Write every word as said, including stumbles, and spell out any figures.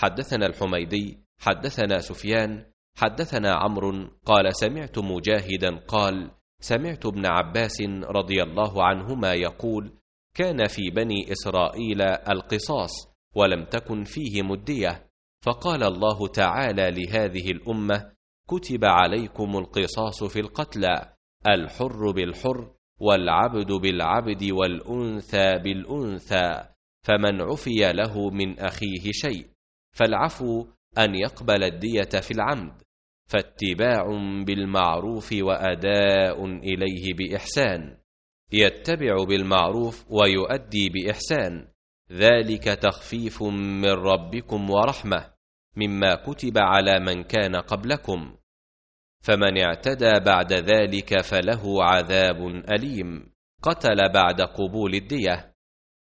حدثنا الحميدي حدثنا سفيان حدثنا عمرو قال سمعت مجاهدا قال سمعت ابن عباس رضي الله عنهما يقول كان في بني إسرائيل القصاص ولم تكن فيهم الدية، فقال الله تعالى لهذه الأمة كتب عليكم القصاص في القتلى، الحر بالحر والعبد بالعبد والأنثى بالأنثى، فمن عفي له من أخيه شيء فالعفو أن يقبل الدية في العمد، فاتباع بالمعروف وأداء إليه بإحسان، يتبع بالمعروف ويؤدي بإحسان، ذلك تخفيف من ربكم ورحمة مما كتب على من كان قبلكم، فمن اعتدى بعد ذلك فله عذاب أليم. قتل بعد قبول الدية